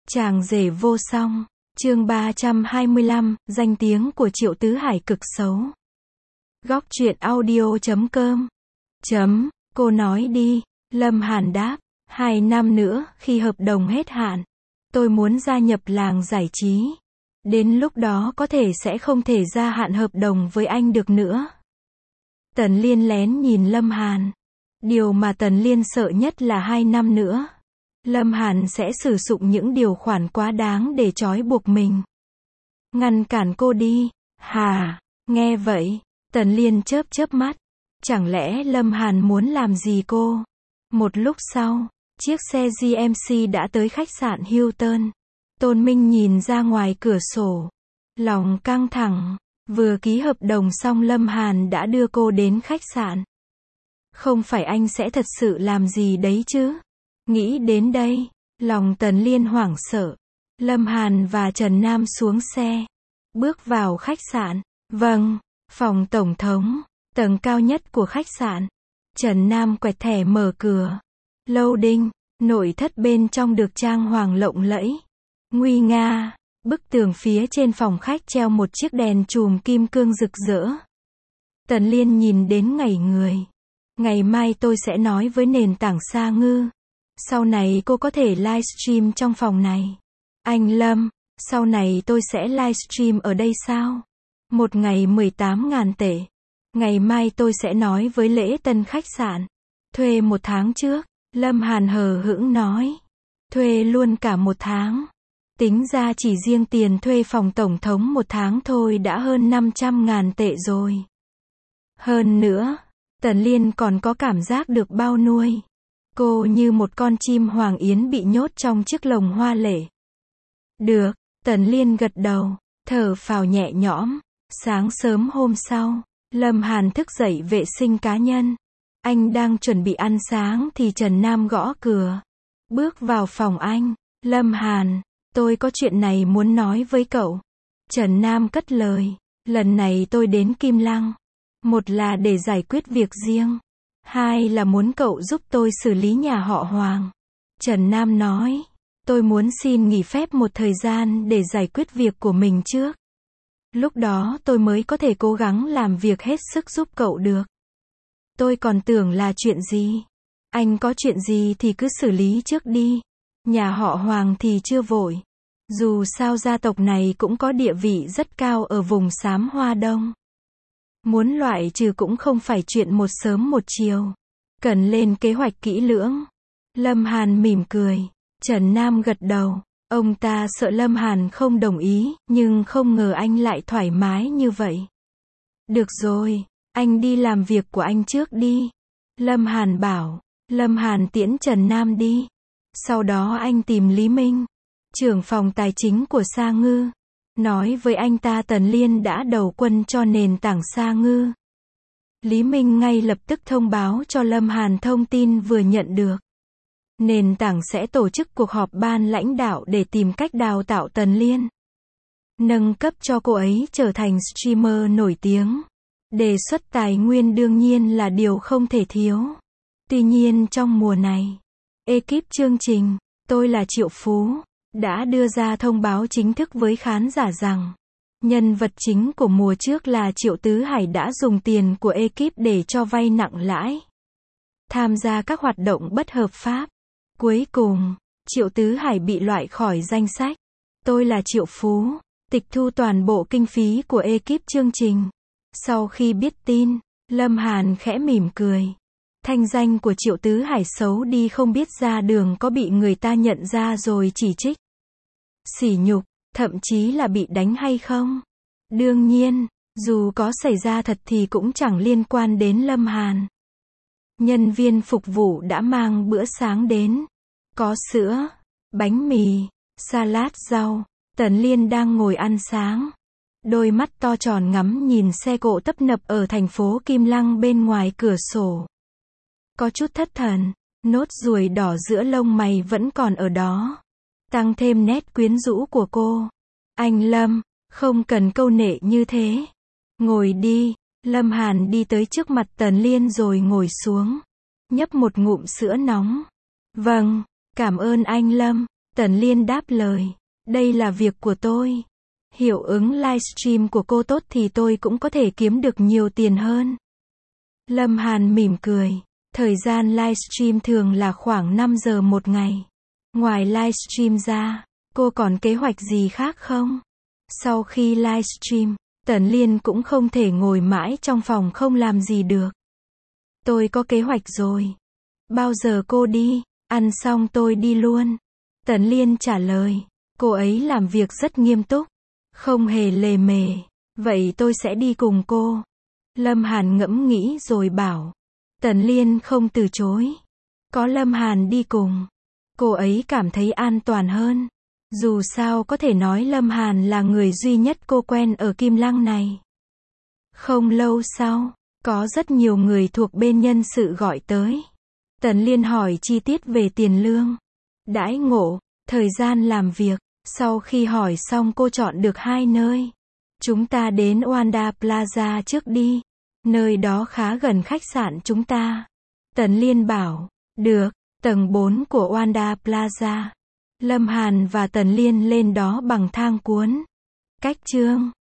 Chàng rể vô song. Chương 325, danh tiếng của Triệu Tứ Hải cực xấu. Góc truyện audio.com. Cô nói đi. Lâm Hàn đáp. 2 năm nữa, khi hợp đồng hết hạn, tôi muốn gia nhập làng giải trí. Đến lúc đó có thể sẽ không thể gia hạn hợp đồng với anh được nữa. Tần Liên lén nhìn Lâm Hàn. Điều mà Tần Liên sợ nhất là 2 năm nữa, Lâm Hàn sẽ sử dụng những điều khoản quá đáng để trói buộc mình. Ngăn cản cô đi. Hả? Nghe vậy, Tần Liên chớp mắt. Chẳng lẽ Lâm Hàn muốn làm gì cô? Một lúc sau, chiếc xe GMC đã tới khách sạn Hilton. Tôn Minh nhìn ra ngoài cửa sổ. Lòng căng thẳng. Vừa ký hợp đồng xong Lâm Hàn đã đưa cô đến khách sạn. Không phải anh sẽ thật sự làm gì đấy chứ? Nghĩ đến đây, lòng Tần Liên hoảng sợ. Lâm Hàn và Trần Nam xuống xe, bước vào khách sạn. Vâng, phòng tổng thống, tầng cao nhất của khách sạn. Trần Nam quẹt thẻ mở cửa. Loading, nội thất bên trong được trang hoàng lộng lẫy, nguy nga. Bức tường phía trên phòng khách treo một chiếc đèn chùm kim cương rực rỡ. Tần Liên nhìn đến ngây người. Ngày mai tôi sẽ nói với nền tảng Sa Ngư. Sau này cô có thể livestream trong phòng này. Anh Lâm, sau này tôi sẽ livestream ở đây sao? Một ngày 18.000 tệ. Ngày mai tôi sẽ nói với lễ tân khách sạn. Thuê 1 tháng trước. Lâm Hàn hờ hững nói. Thuê luôn cả 1 tháng. Tính ra chỉ riêng tiền thuê phòng tổng thống 1 tháng thôi đã hơn 500.000 tệ rồi. Hơn nữa, Tần Liên còn có cảm giác được bao nuôi. Cô như một con chim hoàng yến bị nhốt trong chiếc lồng hoa lệ. Được, Tần Liên gật đầu, thở phào nhẹ nhõm. Sáng sớm hôm sau, Lâm Hàn thức dậy vệ sinh cá nhân. Anh đang chuẩn bị ăn sáng thì Trần Nam gõ cửa. Bước vào phòng anh. Lâm Hàn, tôi có chuyện này muốn nói với cậu. Trần Nam cất lời. Lần này tôi đến Kim Lăng. Một là để giải quyết việc riêng. 2 là muốn cậu giúp tôi xử lý nhà họ Hoàng. Trần Nam nói. Tôi muốn xin nghỉ phép một thời gian để giải quyết việc của mình trước. Lúc đó tôi mới có thể cố gắng làm việc hết sức giúp cậu được. Tôi còn tưởng là chuyện gì. Anh có chuyện gì thì cứ xử lý trước đi. Nhà họ Hoàng thì chưa vội. Dù sao gia tộc này cũng có địa vị rất cao ở vùng xám Hoa Đông. Muốn loại trừ cũng không phải chuyện một sớm một chiều. Cần lên kế hoạch kỹ lưỡng. Lâm Hàn mỉm cười. Trần Nam gật đầu. Ông ta sợ Lâm Hàn không đồng ý, nhưng không ngờ anh lại thoải mái như vậy. Được rồi, anh đi làm việc của anh trước đi. Lâm Hàn bảo. Lâm Hàn tiễn Trần Nam đi. Sau đó anh tìm Lý Minh, trưởng phòng tài chính của Sa Ngư. Nói với anh ta Tần Liên đã đầu quân cho nền tảng Sa Ngư. Lý Minh ngay lập tức thông báo cho Lâm Hàn thông tin vừa nhận được. Nền tảng sẽ tổ chức cuộc họp ban lãnh đạo để tìm cách đào tạo Tần Liên. Nâng cấp cho cô ấy trở thành streamer nổi tiếng. Đề xuất tài nguyên đương nhiên là điều không thể thiếu. Tuy nhiên trong mùa này, ekip chương trình, tôi là Triệu Phú, đã đưa ra thông báo chính thức với khán giả rằng, nhân vật chính của mùa trước là Triệu Tứ Hải đã dùng tiền của ekip để cho vay nặng lãi, tham gia các hoạt động bất hợp pháp. Cuối cùng, Triệu Tứ Hải bị loại khỏi danh sách. Tôi là Triệu Phú, tịch thu toàn bộ kinh phí của ekip chương trình. Sau khi biết tin, Lâm Hàn khẽ mỉm cười. Thanh danh của Triệu Tứ Hải xấu đi không biết ra đường có bị người ta nhận ra rồi chỉ trích, sỉ nhục, thậm chí là bị đánh hay không? Đương nhiên, dù có xảy ra thật thì cũng chẳng liên quan đến Lâm Hàn. Nhân viên phục vụ đã mang bữa sáng đến. Có sữa, bánh mì, salad rau. Tần Liên đang ngồi ăn sáng. Đôi mắt to tròn ngắm nhìn xe cộ tấp nập ở thành phố Kim Lăng bên ngoài cửa sổ. Có chút thất thần, nốt ruồi đỏ giữa lông mày vẫn còn ở đó, tăng thêm nét quyến rũ của cô. Anh Lâm, không cần câu nệ như thế. Ngồi đi. Lâm Hàn đi tới trước mặt Tần Liên rồi ngồi xuống, nhấp một ngụm sữa nóng. Vâng, cảm ơn anh Lâm. Tần Liên đáp lời. Đây là việc của tôi. Hiệu ứng livestream của cô tốt thì tôi cũng có thể kiếm được nhiều tiền hơn. Lâm Hàn mỉm cười. Thời gian livestream thường là khoảng 5 giờ một ngày. Ngoài livestream ra, cô còn kế hoạch gì khác không? Sau khi livestream, Tần Liên cũng không thể ngồi mãi trong phòng không làm gì được. Tôi có kế hoạch rồi. Bao giờ cô đi? Ăn xong tôi đi luôn. Tần Liên trả lời. Cô ấy làm việc rất nghiêm túc, không hề lề mề. Vậy tôi sẽ đi cùng cô. Lâm Hàn ngẫm nghĩ rồi bảo. Tần Liên không từ chối. Có Lâm Hàn đi cùng, cô ấy cảm thấy an toàn hơn. Dù sao có thể nói Lâm Hàn là người duy nhất cô quen ở Kim Lăng này. Không lâu sau, có rất nhiều người thuộc bên nhân sự gọi tới. Tần Liên hỏi chi tiết về tiền lương, đãi ngộ, thời gian làm việc. Sau khi hỏi xong cô chọn được 2 nơi. Chúng ta đến Wanda Plaza trước đi. Nơi đó khá gần khách sạn chúng ta. Tần Liên bảo. Được, tầng 4 của Wanda Plaza. Lâm Hàn và Tần Liên lên đó bằng thang cuốn. Cách chương